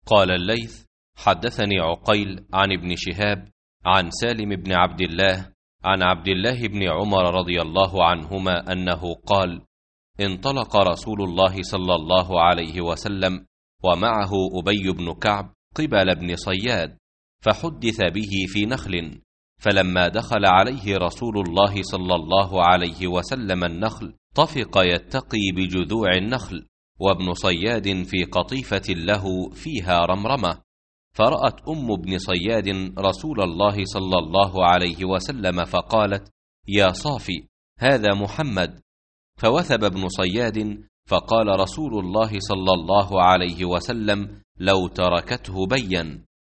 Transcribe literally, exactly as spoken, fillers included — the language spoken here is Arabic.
قال الليث: حدثني عقيل عن ابن شهاب عن سالم بن عبد الله عن عبد الله بن عمر رضي الله عنهما أنه قال: انطلق رسول الله صلى الله عليه وسلم ومعه أبي بن كعب قبل بن صياد، فحدث به في نخل، فلما دخل عليه رسول الله صلى الله عليه وسلم النخل طفق يتقي بجذوع النخل، وابن صياد في قطيفة له فيها رمرمة، فرأت أم ابن صياد رسول الله صلى الله عليه وسلم فقالت: يا صافي، هذا محمد. فوثب ابن صياد، فقال رسول الله صلى الله عليه وسلم: لو تركته بين.